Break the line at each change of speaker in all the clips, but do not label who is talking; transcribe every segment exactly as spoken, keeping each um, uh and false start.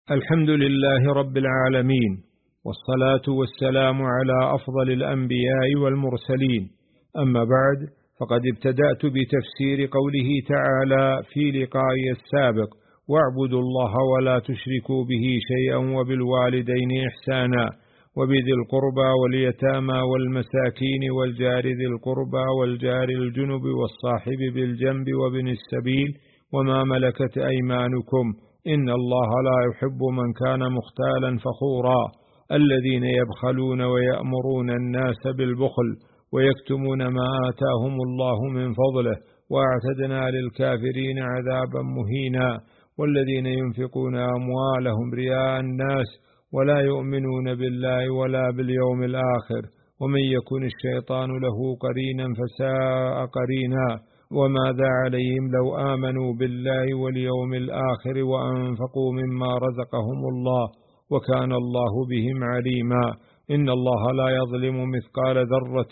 الحمد لله رب العالمين، والصلاة والسلام على أفضل الأنبياء والمرسلين. أما بعد، فقد ابتدأت بتفسير قوله تعالى في لقائي السابق: واعبدوا الله ولا تشركوا به شيئا وبالوالدين إحسانا وبذي القربى واليتامى والمساكين والجار ذي القربى والجار الجنب والصاحب بالجنب وابن السبيل وما ملكت أيمانكم إن الله لا يحب من كان مختالا فخورا، الذين يبخلون ويأمرون الناس بالبخل ويكتمون ما آتاهم الله من فضله واعتدنا للكافرين عذابا مهينا، والذين ينفقون أموالهم رياء الناس ولا يؤمنون بالله ولا باليوم الآخر، ومن يكن الشيطان له قرينا فساء قرينا، وماذا عليهم لو آمنوا بالله واليوم الآخر وأنفقوا مما رزقهم الله وكان الله بهم عليما، إن الله لا يظلم مثقال ذرة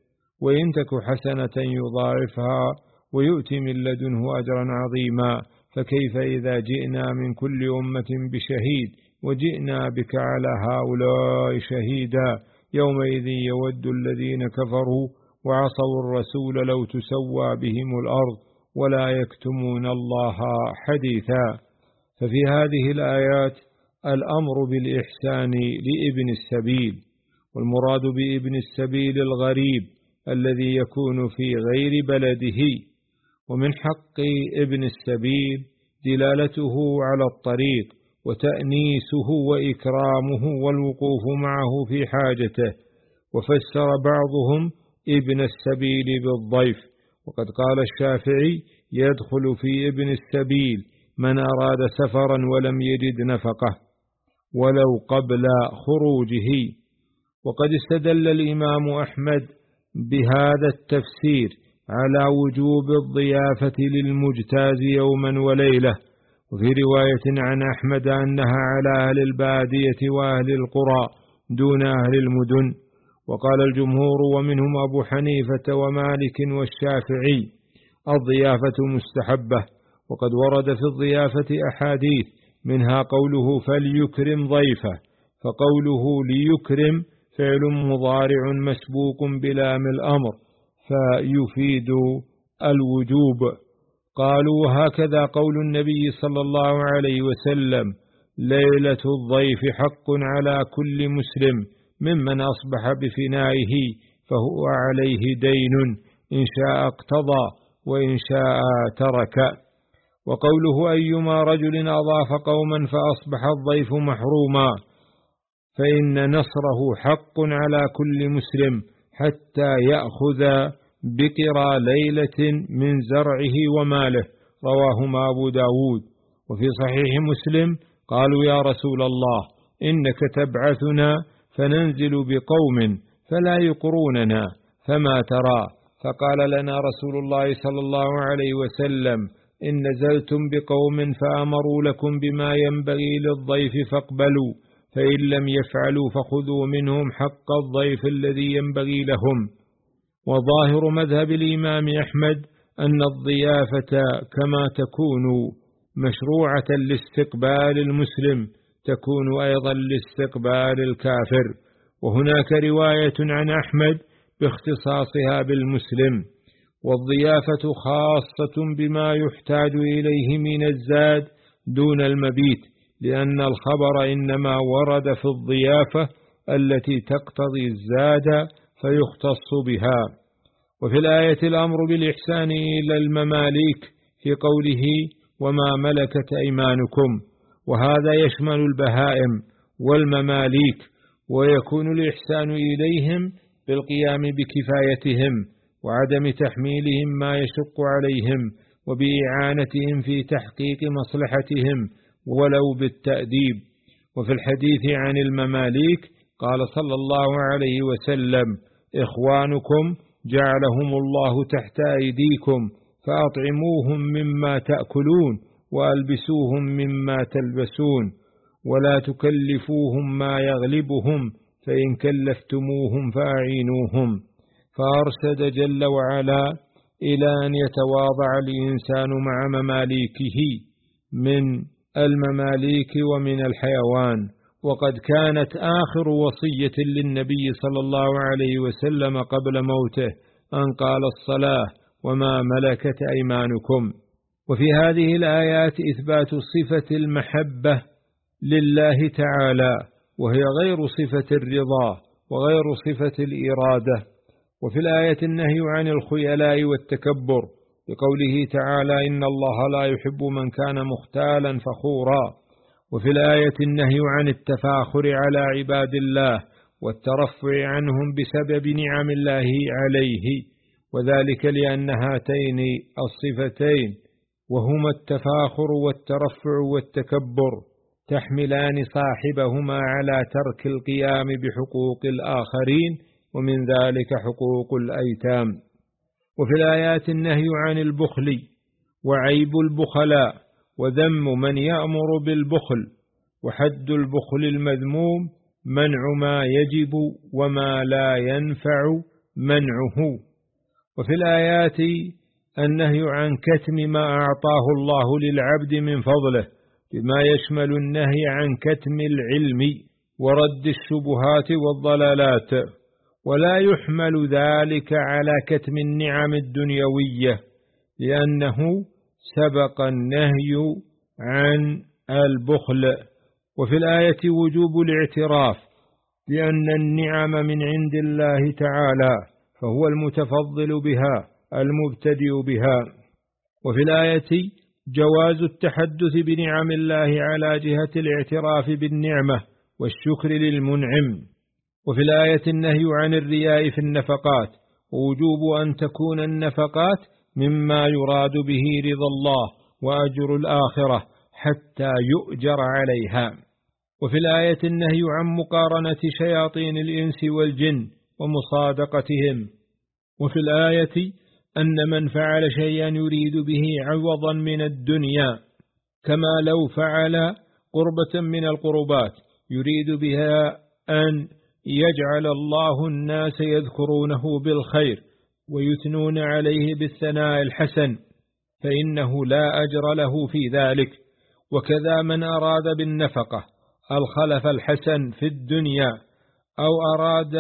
وإن تك حسنة يضاعفها ويؤتي من لدنه أجرا عظيما، فكيف إذا جئنا من كل أمة بشهيد وجئنا بك على هؤلاء شهيدا، يومئذ يود الذين كفروا وعصوا الرسول لو تسوى بهم الأرض ولا يكتمون الله حديثا. ففي هذه الآيات الأمر بالإحسان لابن السبيل، والمراد بابن السبيل الغريب الذي يكون في غير بلده، ومن حق ابن السبيل دلالته على الطريق وتأنيسه وإكرامه والوقوف معه في حاجته. وفسر بعضهم ابن السبيل بالضيف، وقد قال الشافعي: يدخل في ابن السبيل من أراد سفرا ولم يجد نفقه ولو قبل خروجه. وقد استدل الإمام أحمد بهذا التفسير على وجوب الضيافة للمجتاز يوما وليلة، وفي رواية عن أحمد أنها على أهل البادية وأهل القرى دون أهل المدن. وقال الجمهور ومنهم أبو حنيفة ومالك والشافعي: الضيافة مستحبة، وقد ورد في الضيافة أحاديث منها قوله فليكرم ضيفه، فقوله ليكرم فعل مضارع مسبوق بلام الأمر فيفيد الوجوب. قالوا وهكذا قول النبي صلى الله عليه وسلم: ليلة الضيف حق على كل مسلم ممن أصبح بفنائه فهو عليه دين، إن شاء اقتضى وإن شاء ترك. وقوله أيما رجل أضاف قوما فأصبح الضيف محروما، فإن نصره حق على كل مسلم حتى يأخذ بقرى ليلة من زرعه وماله، رواهما أبو داود. وفي صحيح مسلم قالوا: يا رسول الله، إنك تبعثنا فننزل بقوم فلا يقروننا، فما ترى؟ فقال لنا رسول الله صلى الله عليه وسلم: إن نزلتم بقوم فأمروا لكم بما ينبغي للضيف فاقبلوا، فإن لم يفعلوا فخذوا منهم حق الضيف الذي ينبغي لهم. وظاهر مذهب الإمام أحمد أن الضيافة كما تكون مشروعة لاستقبال المسلم تكون أيضا لاستقبال الكافر، وهناك رواية عن أحمد باختصاصها بالمسلم. والضيافة خاصة بما يحتاج إليه من الزاد دون المبيت، لأن الخبر إنما ورد في الضيافة التي تقتضي الزاد فيختص بها. وفي الآية الأمر بالإحسان إلى المماليك في قوله وما ملكت أيمانكم، وهذا يشمل البهائم والمماليك، ويكون الإحسان إليهم بالقيام بكفايتهم وعدم تحميلهم ما يشق عليهم وبإعانتهم في تحقيق مصلحتهم ولو بالتأديب. وفي الحديث عن المماليك قال صلى الله عليه وسلم: إخوانكم جعلهم الله تحت أيديكم فأطعموهم مما تأكلون وألبسوهم مما تلبسون، ولا تكلفوهم ما يغلبهم، فإن كلفتموهم فأعينوهم. فأرشد جل وعلا إلى أن يتواضع الإنسان مع مماليكه من المماليك ومن الحيوان. وقد كانت آخر وصية للنبي صلى الله عليه وسلم قبل موته أن قال الصلاة وما ملكت أيمانكم. وفي هذه الآيات إثبات صفة المحبة لله تعالى، وهي غير صفة الرضا وغير صفة الإرادة. وفي الآية النهي عن الخيلاء والتكبر بقوله تعالى إن الله لا يحب من كان مختالا فخورا. وفي الآية النهي عن التفاخر على عباد الله والترفع عنهم بسبب نعم الله عليه، وذلك لأن هاتين الصفتين وهما التفاخر والترفع والتكبر تحملان صاحبهما على ترك القيام بحقوق الآخرين، ومن ذلك حقوق الأيتام. وفي الآيات النهي عن البخل وعيب البخلاء وذم من يأمر بالبخل، وحد البخل المذموم منع ما يجب وما لا ينفع منعه. وفي الآيات النهي عن كتم ما أعطاه الله للعبد من فضله بما يشمل النهي عن كتم العلم ورد الشبهات والضلالات، ولا يحمل ذلك على كتم النعم الدنيوية لأنه سبق النهي عن البخل. وفي الآية وجوب الاعتراف بأن النعم من عند الله تعالى فهو المتفضل بها المبتدئ بها. وفي الآية جواز التحدث بنعم الله على جهة الاعتراف بالنعمة والشكر للمنعم. وفي الآية النهي عن الرياء في النفقات ووجوب أن تكون النفقات مما يراد به رضا الله وأجر الآخرة حتى يؤجر عليها. وفي الآية النهي عن مقارنة شياطين الإنس والجن ومصادقتهم. وفي الآية أن من فعل شيئا يريد به عوضا من الدنيا، كما لو فعل قربة من القربات يريد بها أن يجعل الله الناس يذكرونه بالخير ويثنون عليه بالثناء الحسن، فإنه لا أجر له في ذلك. وكذا من أراد بالنفقة الخلف الحسن في الدنيا أو أراد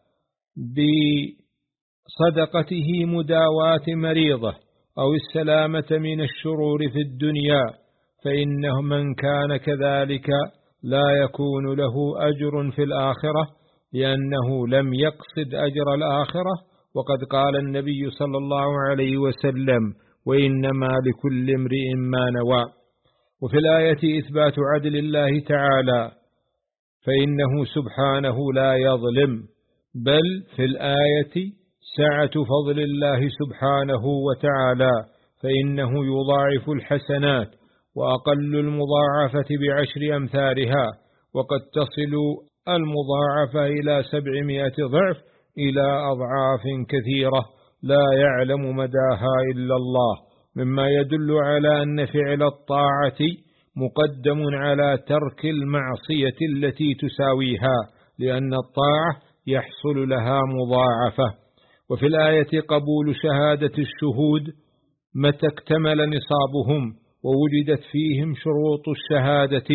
بصدقته مداواة مريضة أو السلامة من الشرور في الدنيا، فإنه من كان كذلك لا يكون له أجر في الآخرة لأنه لم يقصد أجر الآخرة. وقد قال النبي صلى الله عليه وسلم وإنما لكل امرئ ما نوى. وفي الآية إثبات عدل الله تعالى فإنه سبحانه لا يظلم، بل في الآية سعة فضل الله سبحانه وتعالى فإنه يضاعف الحسنات وأقل المضاعفة بعشر أمثالها، وقد تصل المضاعفة إلى سبعمائة ضعف إلى أضعاف كثيرة لا يعلم مداها إلا الله، مما يدل على أن فعل الطاعة مقدم على ترك المعصية التي تساويها، لأن الطاعة يحصل لها مضاعفة. وفي الآية قبول شهادة الشهود متى اكتمل نصابهم ووجدت فيهم شروط الشهادة.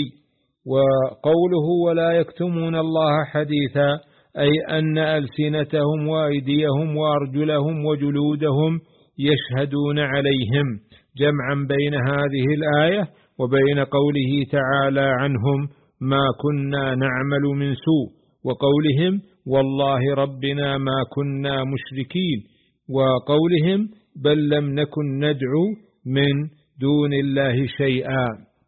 وقوله ولا يكتمون الله حديثا أي أن ألسنتهم وأيديهم وأرجلهم وجلودهم يشهدون عليهم، جمعا بين هذه الآية وبين قوله تعالى عنهم ما كنا نعمل من سوء، وقولهم والله ربنا ما كنا مشركين، وقولهم بل لم نكن ندعو من دون الله شيئا.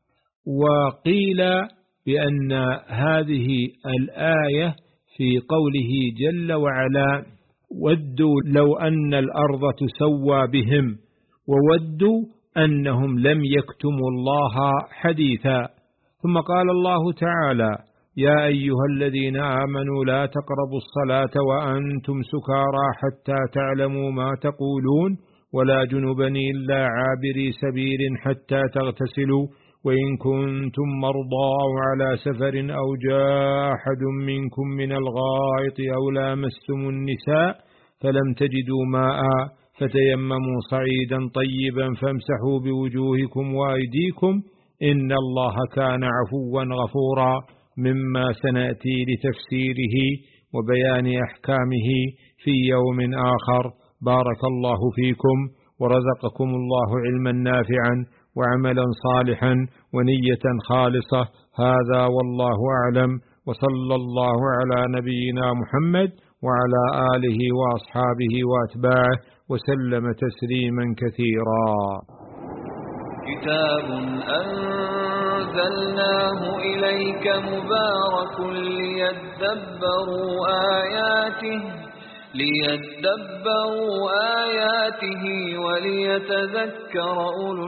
وقيل بأن هذه الآية في قوله جل وعلا ودوا لو أن الأرض تسوى بهم، وودوا أنهم لم يكتموا الله حديثا. ثم قال الله تعالى يا أيها الذين آمنوا لا تقربوا الصلاة وأنتم سكارى حتى تعلموا ما تقولون ولا جنبا إلا عابري سبيل حتى تغتسلوا وإن كنتم مرضى أو على سفر أو جاء أحد منكم من الغائط أو لامستم النساء فلم تجدوا ماء فتيمموا صعيدا طيبا فامسحوا بوجوهكم وأيديكم إن الله كان عفوا غفورا، مما سنأتي لتفسيره وبيان أحكامه في يوم آخر. بارك الله فيكم ورزقكم الله علما نافعا وعملا صالحا ونية خالصة. هذا والله أعلم، وصلى الله على نبينا محمد وعلى آله وأصحابه وأتباعه وسلم تسليما كثيرا.
كتاب أنزلناه إليك مبارك ليدبروا آياته ليدبروا آياته وليتذكر أولو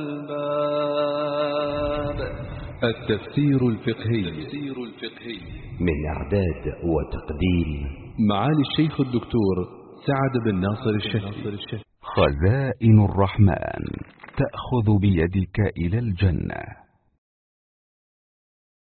الألباب.
التفسير الفقهي
من إعداد وتقديم
معالي الشيخ الدكتور سعد بن ناصر الشهري.
خزائن الرحمن تأخذ بيدك إلى الجنة.